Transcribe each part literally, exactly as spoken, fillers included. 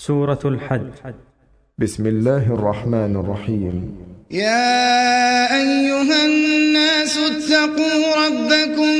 سورة الحج. بسم الله الرحمن الرحيم. يا أيها الناس اتقوا ربكم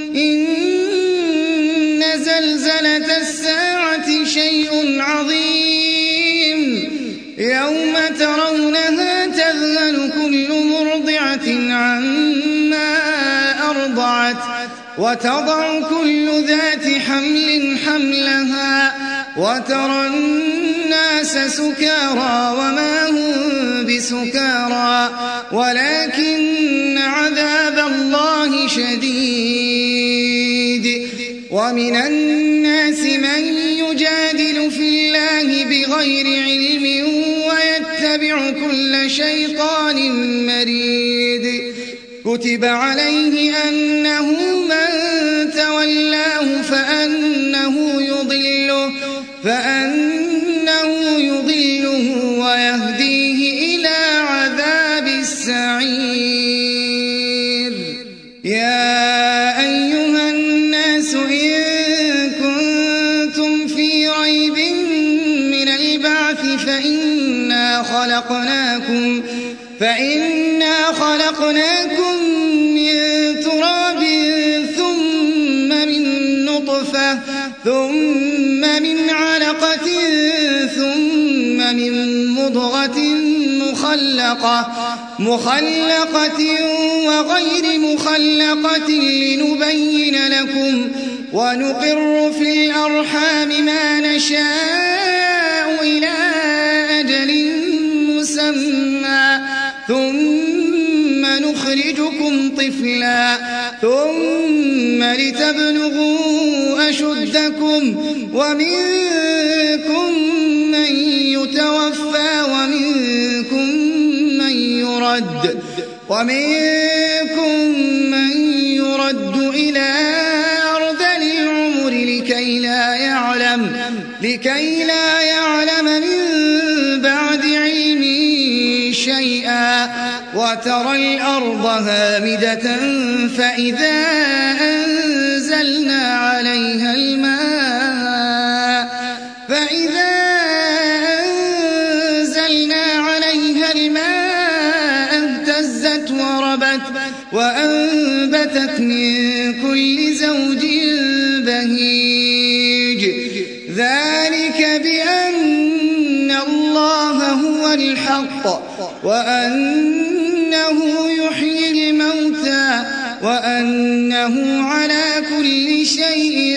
إن زلزلة الساعة شيء عظيم يوم ترونها تذهل كل مرضعة عما أرضعت وتضع كل ذات حمل حملها وترى الناس سكارى وما هم بسكارى ولكن عذاب الله شديد. ومن الناس من يجادل في الله بغير علم ويتبع كل شيطان مريد. كتب عليه أنه من تولاه فأنه يضله فأنه يضله ويهديه إلى عذاب السعير. يا أيها الناس إن كنتم في ريب من البعث فإنا خلقناكم فإنا خلقناكم من تراب ثم من نطفة ثم من علقة ثم من مضغة مخلقة مخلقة وغير مخلقة لنبين لكم ونقر في الأرحام ما نشاء إلى أجل مسمى ثم نخرجكم طفلا ثم لتبلغوا أشدكم ومنكم من يتوفى ومنكم من يرد ومنكم من يرد إلى أرذل العمر لكي لا يعلم لكي لا يعلم من بعد علم شيئا. وترى الأرض هامدة فإذا أنزلنا عليها الماء فإذا أنزلنا عليها الماء اهتزت وربت وأنبتت من كل زوج بهيج. ذلك بأن الله هو الحق وأنه يحيي الموتى وأنه على كل شيء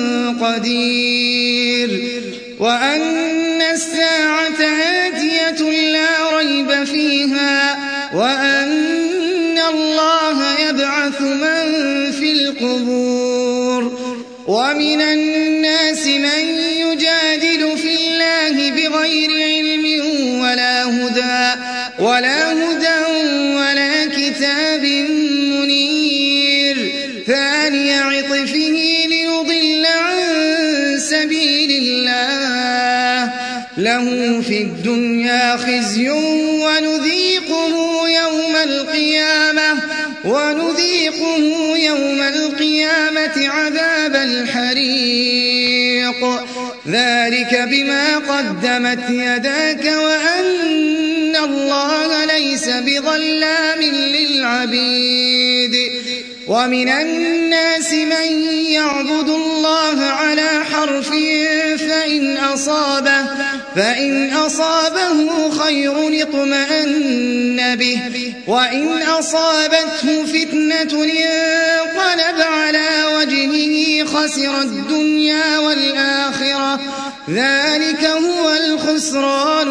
قدير وأن الساعة آتية لا ريب فيها وأن الله يبعث من في القبور. ومن الناس من يجادل في الله بغير علم ولا هدى ولا هدى ولا كتاب منير. ثاني عطفه ليضل عن سبيل الله له في الدنيا خزي ونذيقه يوم القيامة ونذيقه يوم القيامة عذاب الحريق. ذلك بما قدمت يداك وأن الله ليس بظلام للعبيد. ومن الناس من يعبد الله على حرف فإن أصابه فإن أصابه خير اطمأن به وإن أصابته فتنة انقلب على وجهه خسر الدنيا والآخرة. ذلك هو الخسران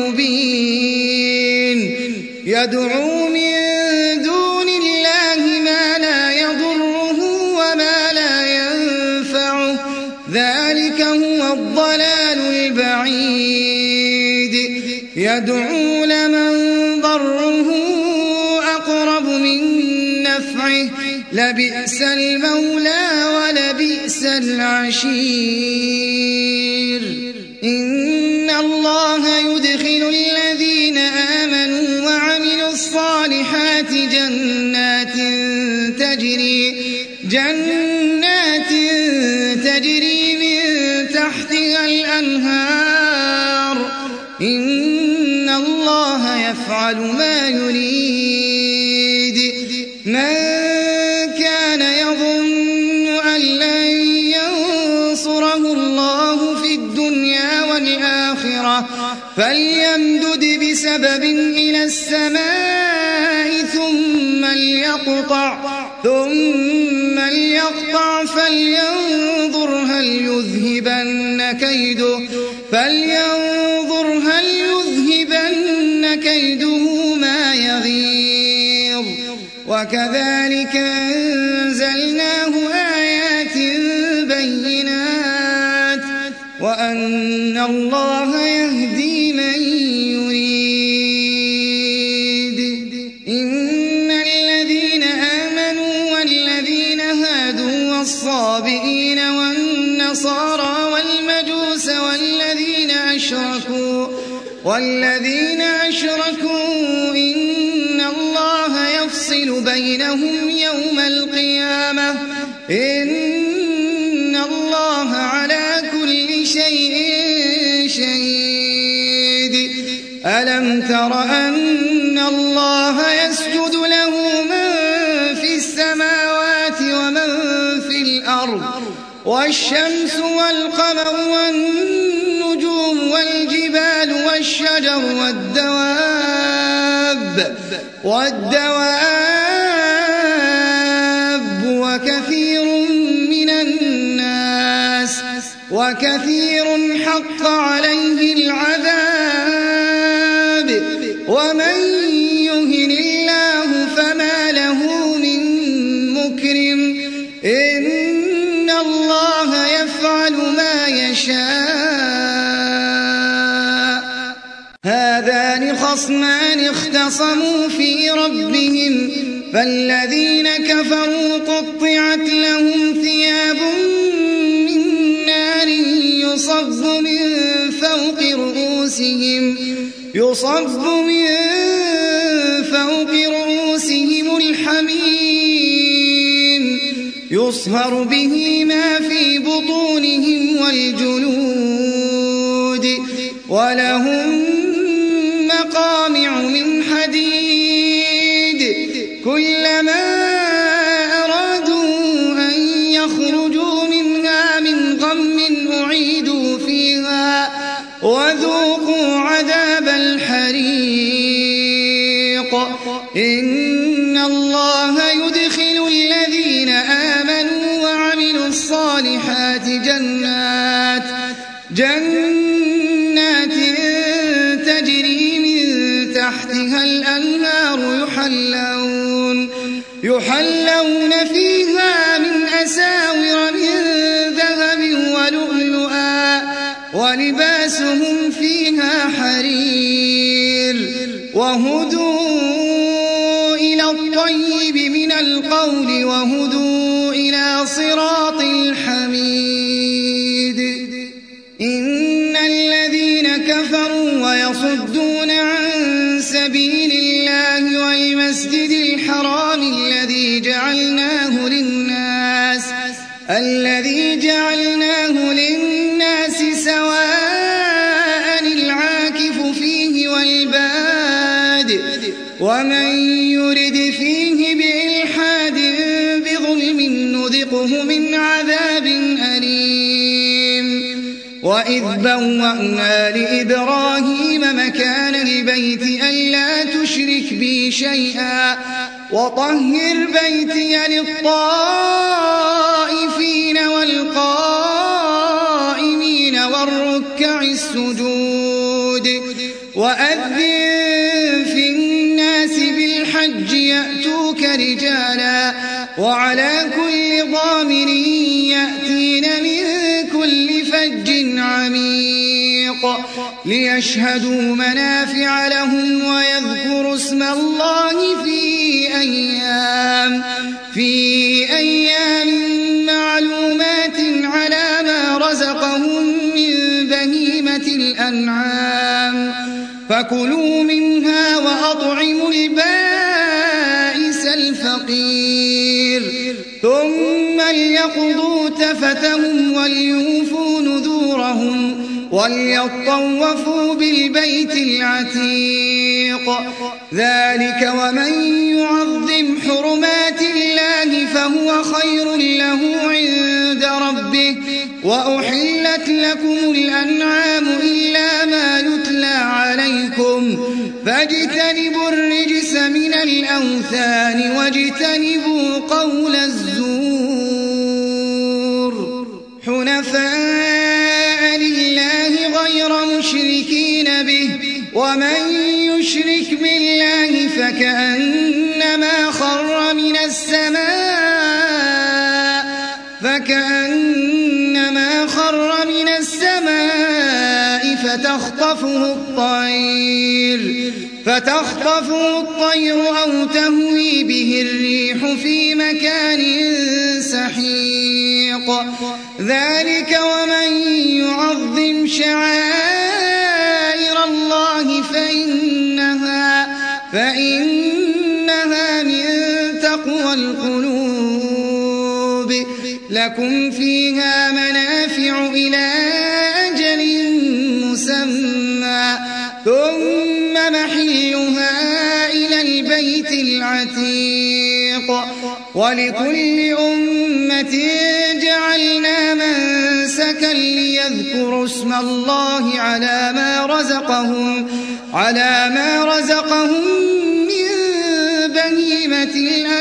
المبين. يدعو من دون الله ما لا يضره وما لا ينفعه ذلك هو الضلال البعيد. يدعو لمن ضره أقرب من نفعه لبئس المولى ولبئس العشير. إن الله يدخل الذين آمنوا وعملوا الصالحات جنات تجري جنات تجري من تحتها الأنهار إن الله يفعل ما يريد من كان يظن أن لن ينصره الله في الدنيا والآخرة فليمدد بسبب إلى السماء ثم ليقطع ثم ليقطع فلينظر هل يذهبن كيده فلينظر هل يذهبن كيده ما يغيظ وكذلك أنزلناه آيات بينات وأن الله يهدي من يريد إن الذين آمنوا والذين هادوا والصابئين والنصارى والمجوس والذين أشركوا والذين أشركوا إن الله يفصل بينهم يوم القيامة إن الله على كل شيء شهيد ألم تر أن الله يسجد له من في السماوات ومن في الأرض والشمس والقمر والنجوم والجبال والشجر والدواب والدواب وكثير من الناس وكثير حق عليه العذاب ومن يهن الله فما له من مكرم إن الله يفعل ما يشاء هذان خصمان اختصموا في ربهم فالذين كفروا قطعت لهم ثياب من نار يصب من فوق رؤوسهم يصب من فوق رؤوسهم الحميم يصهر به ما في بطونهم والجلود ولهم مقامع من حديد كلما أرادوا أن يخرجوا منها من غم أعيدوا فيها وذوقوا عذاب الحريق إن الله يدخل الذين آمنوا وعملوا الصالحات جنات جنات تجري من تحتها الأنهار يحلون يحلون فيها من أساور من ذهب ولؤلؤا ولباسهم فيها حرير وهدوا إلى الطيب من القول وهدوا إلى صراط الحميد إن الذين كفروا ويصدون عن سبيل الله والمسجد الحرام الذي جعلناه للناس الذي جعلناه للناس سواء العاكف فيه والباد ومن يرد فيه بإلحاد بظلم نذقه من عذاب أليم وإذ بوأنا لإبراهيم مكان البيت ألا تشرك بي شيئا وطهر بيتي للطائفين والقائمين والركع السجود وأذن في الناس بالحج يأتوك رجالا وعلى كل ضامر يأتين من كل فج عميق ليشهدوا منافع لهم ويذكروا اسم الله في أيام في أيام معلومات على ما رزقهم من بهيمة الأنعام فكلوا منها وأطعموا البائس الفقير ثم ليقضوا تفتهم وليوفوا نذورهم وليطوفوا بالبيت العتيق. ذلك ومن يعظم حرمات الله فهو خير له عند ربه. وأحلت لكم الأنعام إلا ما يتلى عليكم فاجتنبوا الرجس من الأوثان واجتنبوا قول الزور حنفاء لله غير مشركين به. ومن يشرك بالله فكأنما خر من السماء فكأنما خر من السماء فتخطفه الطير فتخطفه الطير أو تهوي به الريح في مكان سحيق. ذلك ومن يعظم شعائر الله فإنها, فإنها من تقوى القلوب. لكم فيها منافع إلى أجل مسمى ثم محلها إلى البيت العتيق. ولكل أمة جعلنا منسكا ليذكروا اسم الله على ما رزقهم على ما رزقهم من بهيمة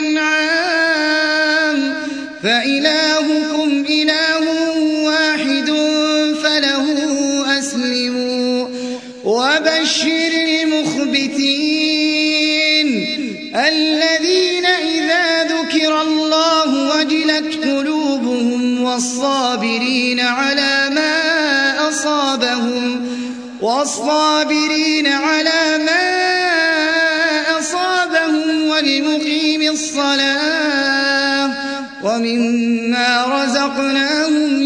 الأنعام فإلهكم إله واحد فله أسلموا. وبشر المخبتين الذين إذا ذكر الله وجلت قلوبهم والصابرين على ما أصابهم والصابرين على ما أصابهم والمقيم الصلاة ومما رزقناهم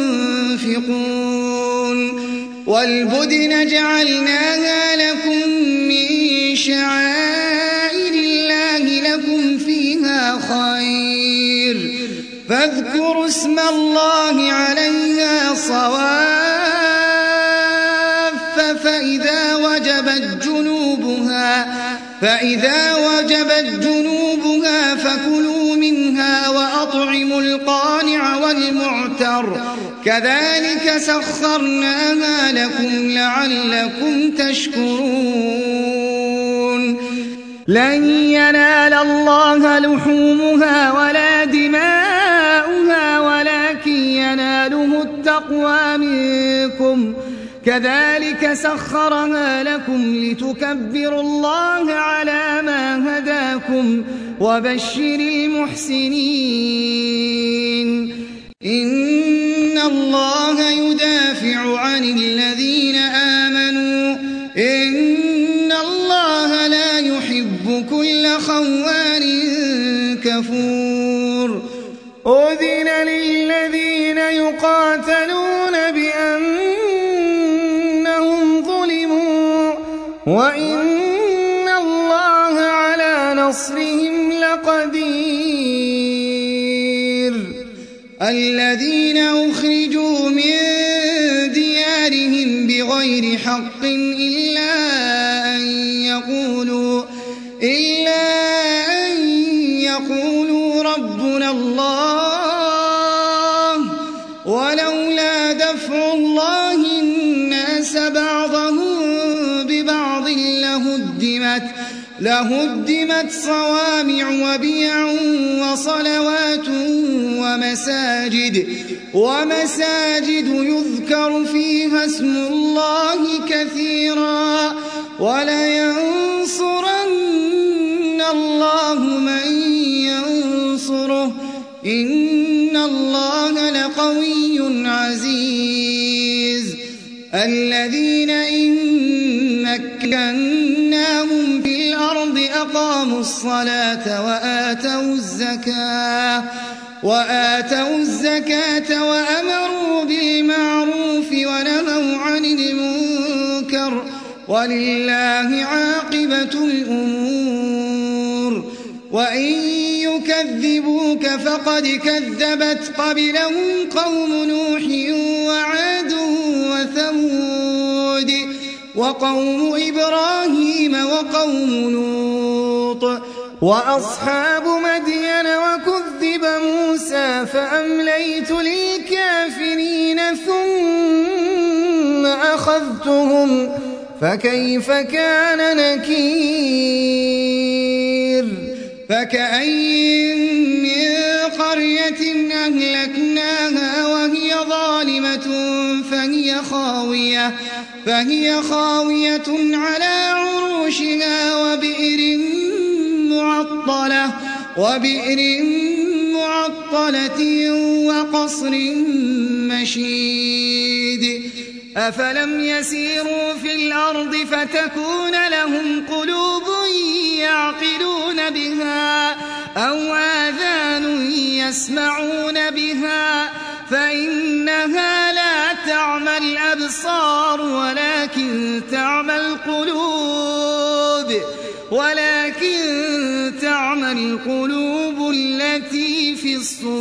ينفقون. والبدن جعلناها لكم من شعائر الله لكم فيها خير فاذكروا اسم الله عليها صواف فإذا وجبت جنوبها فإذا وجبت جنوبها فكلوا منها وأطعموا القانع والمعتر كذلك سخرناها لكم لعلكم تشكرون. لن ينال الله لحومها ولا دماؤها ولكن يناله التقوى منكم كذلك سخرها لكم لتكبروا الله على ما هداكم وبشر المحسنين. إن الله يدافع عن الذين آمنوا إن الله لا يحب كل خوان كفور. أذن للذين يقاتلون بأنهم ظلموا وإن الله على نصرهم لقدير. الذين أخرجوا من ديارهم بغير حق إلا أن يقولوا إلا أن يقولوا ربنا الله ولولا دفع الله الناس بعضهم ببعض لهدمت لهدمت صوامع وبيع وصلوات ومساجد ومساجد يذكر فيها اسم الله كثيرا ولينصرن الله من ينصره إن الله لقوي عزيز. الذين إن مكناهم في الأرض أقاموا الصلاة وآتوا الزكاة وآتوا الزكاة وأمروا بالمعروف ونهوا عن المنكر ولله عاقبة الأمور. وإن يكذبوك فقد كذبت قبلهم قوم نوح وعاد وثمود وقوم إبراهيم وقوم لوط وأصحاب مدين وكذب موسى فأمليت للكافرين ثم أخذتهم فكيف كان نكير فكأين من قرية أهلكناها وهي ظالمة فهي خاوية فهي خاوية على عروشها وبئر معطلة وبئر معطلة وقصر مشيد أفلم يسيروا في الأرض فتكون لهم قلوب يعقلون بها أو آذان يسمعون بها فإنها لا تعمى الأبصار ولكن تعمى القلوب ولكن تعمى القلوب التي في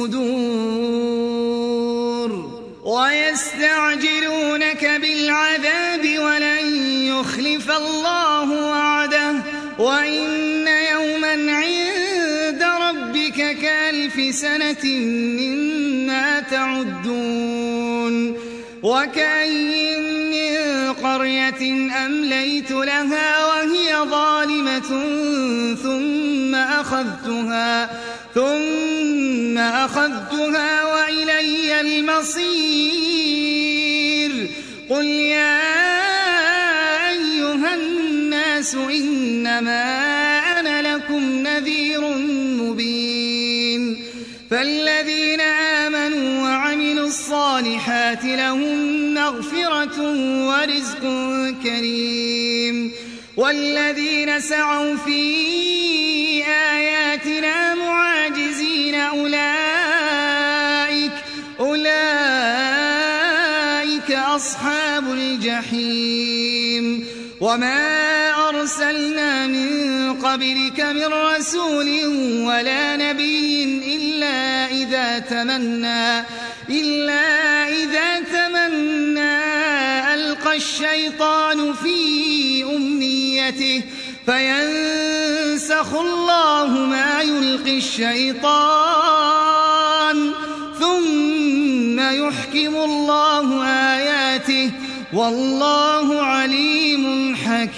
الصدور ويستعجلونك بالعذاب ولن يخلف الله وعده وإن يوما عند ربك كألف سنة مما تعدون وكأين من قرية أمليت لها وهي ظالمة ثم أخذتها ثم أخذتها وإلي المصير قل يا أيها الناس إنما أنا لكم نذير مبين فالذين آمنوا وعملوا الصالحات لهم مغفرة ورزق كريم والذين سعوا في آياتنا معاجزين أولئك أولئك أصحاب الجحيم وما أرسلنا من قبلك من رسول ولا نبي إلا إذا تمنى إلا إذا تمنى ألقى الشيطان في أمنيته فينسخ الله ما يلقي الشيطان ثم يحكم الله آياته والله عليم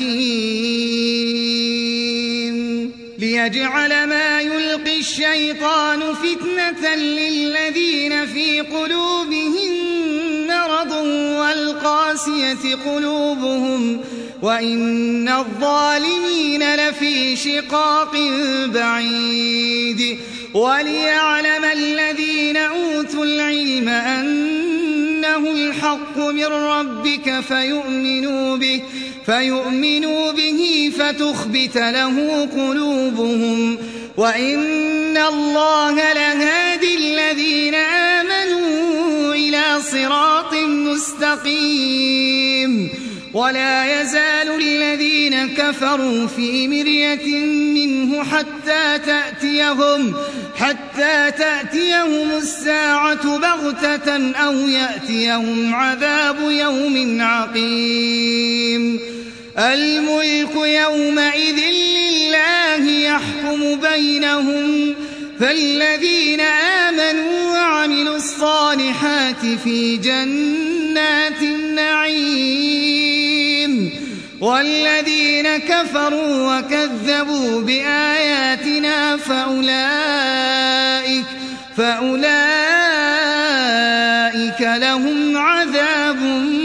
حكيم ليجعل ما يلقي الشيطان فتنة للذين في قلوبهم مرض والقاسية قلوبهم وإن الظالمين لفي شقاق بعيد وليعلم الذين أوتوا العلم أنه الحق من ربك فيؤمنوا به فيؤمنوا به فتخبت له قلوبهم وإن الله لهادي الذين آمنوا إلى صراط مستقيم ولا يزال الذين كفروا في مرية منه حتى تأتيهم حتى تأتيهم الساعة بغتة أو يأتيهم عذاب يوم عقيم الملك يومئذ لله يحكم بينهم فالذين آمنوا وعملوا الصالحات في جنات النعيم والذين كفروا وكذبوا بآياتنا فأولئك فأولئك لهم عذاب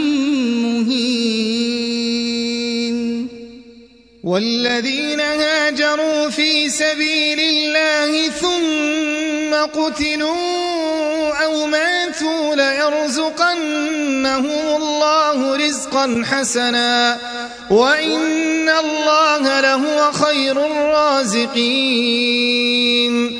مهين والذين هاجروا في سبيل الله ثم قتلوا أو ماتوا ليرزقنهم الله رزقا حسنا وإن الله لهو خير الرازقين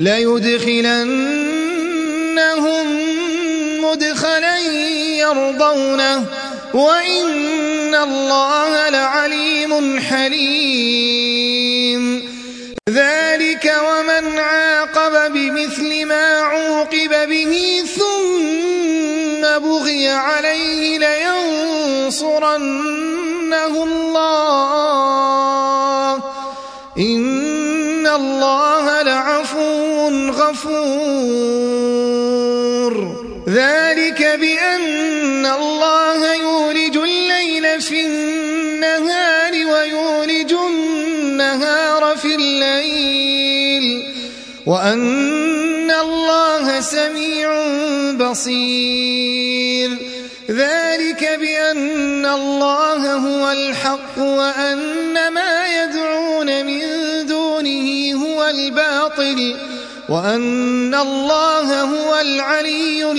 ليدخلنهم مدخلا يرضونه وإن الله لعليم حليم ذلك ومن عاقب بمثل ما عوقب به ثم بغي عليه لينصرنه الله إن الله لعفو غفور ذلك بأن الله يولج الليل في النهار ويولج النهار في الليل وأن الله سميع بصير ذلك بأن الله هو الحق وأن ما يدعون من دونه هو الباطل وأن الله هو العلي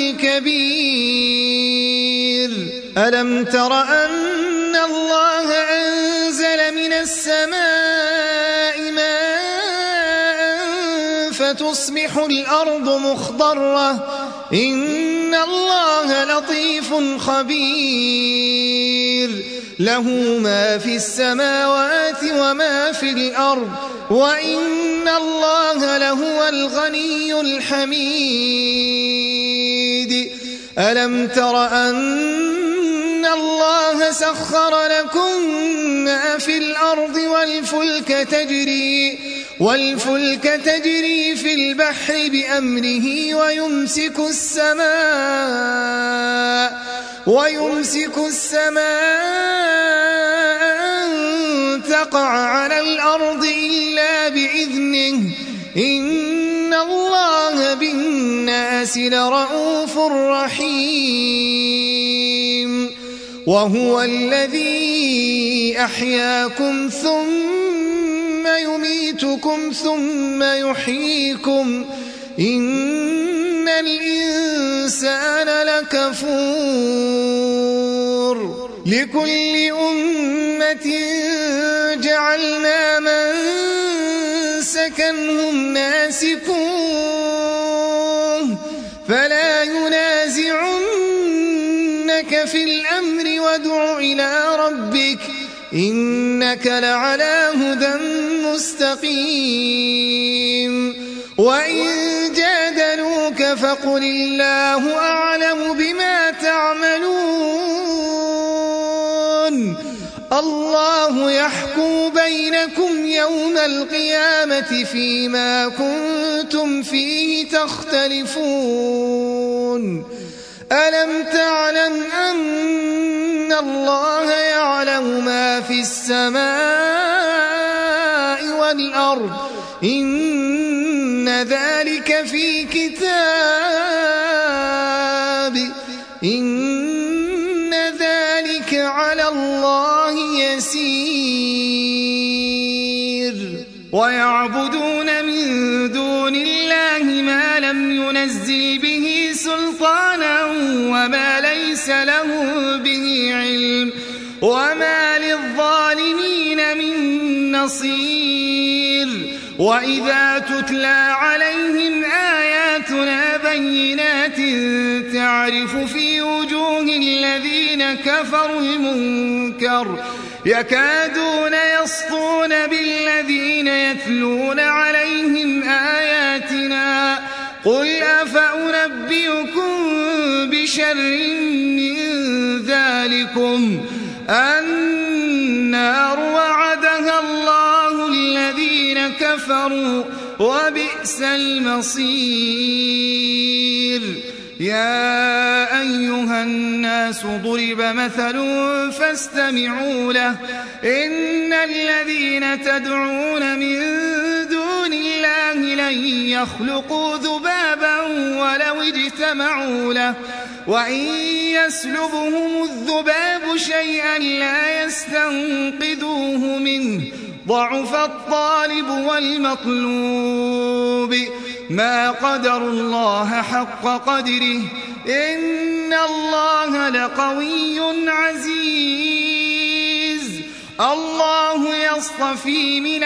الكبير ألم تر أن الله أنزل من السماء ماء فتصبح الأرض مخضرة إن الله لطيف خبير له ما في السماوات وما في الأرض وإن الله لهو الغني الحميد ألم تر أن الله سخر لكم ما في الأرض والفلك تجري والفلك تجري في البحر بأمره ويمسك السماء ويمسك السماء أن تقع على الأرض إلا بإذنه إن الله بالناس لرءوف رحيم وهو الذي أحياكم ثم يميتكم ثم يحييكم إن الإنسان لكفور لكل أمة جعلنا منسكا هم ناسكوه فلا ينازعنك في الأمر وادع إلى ربك إنك لعلى هدى مستقيم وإن جادلوك فقل الله أعلم بما تعملون الله يحكم بينكم يوم القيامة فيما كنتم فيه تختلفون ألم تعلم أن الله يعلم ما في السماء والأرض إن ذلك في كتاب إن ذلك على الله يسير ويعبدون من دون الله ما لم ينزل به سلطانا وما ليس له به علم وما للظالمين من نصير وإذا تتلى عليهم آياتنا بينات تعرف في وجوه الذين كفروا المنكر يكادون يسطون بالذين يتلون عليهم آياتنا قل أفأنبئكم بشر من ذلكم النار وعدها الله الذين كفروا وبئس المصير يا أيها الناس ضرب مثل فاستمعوا له إن الذين تدعون من دون الله لن يخلقوا ذبابا ولو اجتمعوا له وإن يسلبهم الذباب شيئا لا يستنقذوه منه ضعف الطالب والمطلوب ما قدر الله حق قدره إن الله لقوي عزيز الله يصطفي من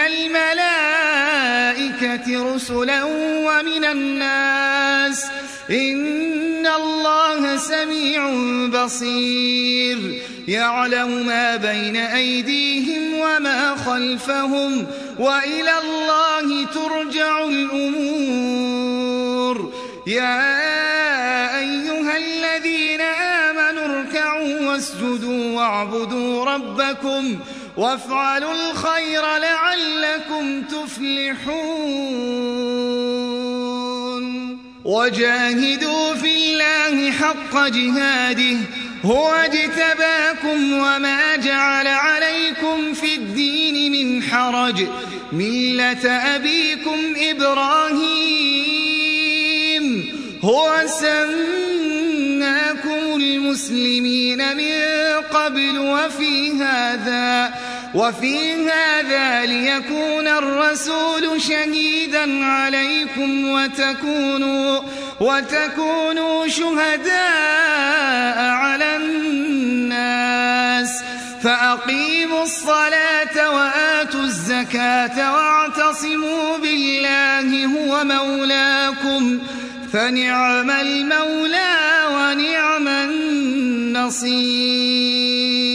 الملائكة رسلا ومن الناس إن الله سميع بصير يعلم ما بين أيديهم وما خلفهم وإلى الله ترجع الأمور يا أيها الذين آمنوا اركعوا واسجدوا واعبدوا ربكم وافعلوا الخير لعلكم تفلحون وجاهدوا في الله حق جهاده هو اجتباكم وما جعل عليكم في الدين من حرج ملة أبيكم إبراهيم هو سماكم المسلمين من قبل وفي هذا وفي هذا ليكون الرسول شهيدا عليكم وتكونوا وتكونوا شهداء على الناس فأقيموا الصلاة وآتوا الزكاة واعتصموا بالله هو مولاكم فنعم المولى ونعم النصير.